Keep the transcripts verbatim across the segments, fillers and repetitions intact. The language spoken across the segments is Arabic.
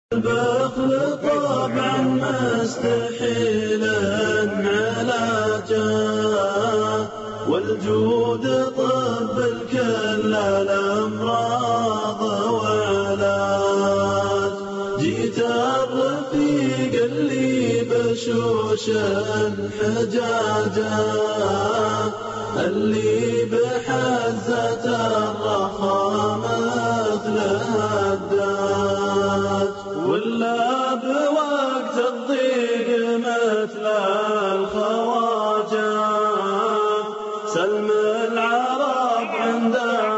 البخل طبعا مستحيل علاجه، والجود طب الكل الأمراض وعلاج. جيت الرفيق اللي بشوش حجاجه، اللي بحزة الرخاء مثل هداج، ولا بوقت الضيق مثل الخواجة. سلم العرب عند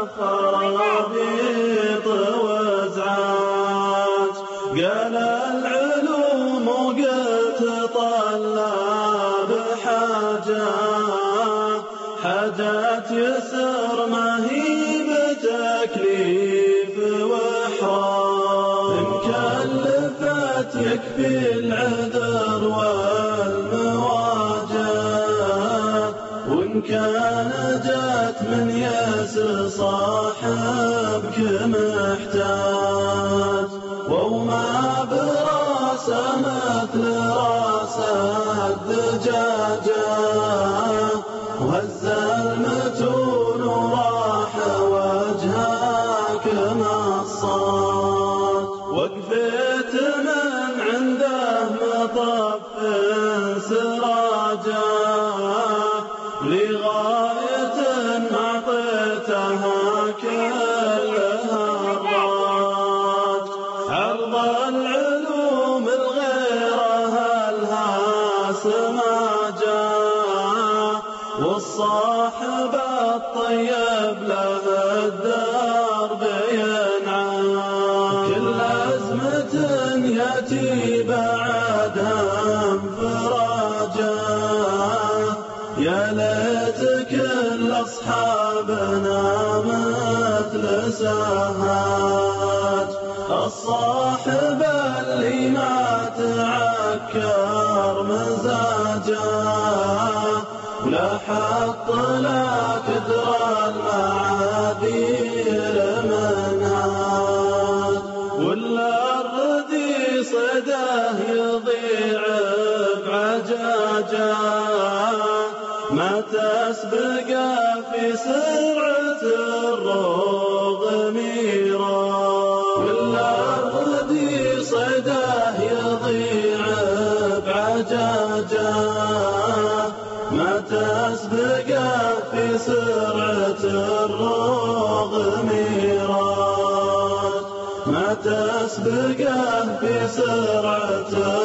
خرابيط وازعاج، قال العلوم وقلت طلاب حاجة. حاجات يسر ما هي بتكليف وإحراج، إن كلفت يكفي العذر والمواجهة، وإن كان جات من يسر صاحبك محتاج. وما براسه مثل راس الدجاجة، وهز المتون وراح وجهك نصات. وقفت من عنده مطف سراجه، لغاية أعطيتها كلها الراج. عرض العلوم الغيرها الهاس ما جاء، والصاحب الطيب له الدرب ينعى. كل أزمة يأتي بعدها انفراجا، يا ليت كل أصحابنا مثل سهاج. الصاحب اللي ما تعكر مزاجه، ولا حط لا كدر المعاذير منهاج. ولا الردي صيده يضيع بعجاجه، ما تسبق في سرعة الرغم ميراج. ولا الردي صيده يضيع بعجاجه، ما تسبق في سرعة الرغم ميراج. ما تسبق في سرعة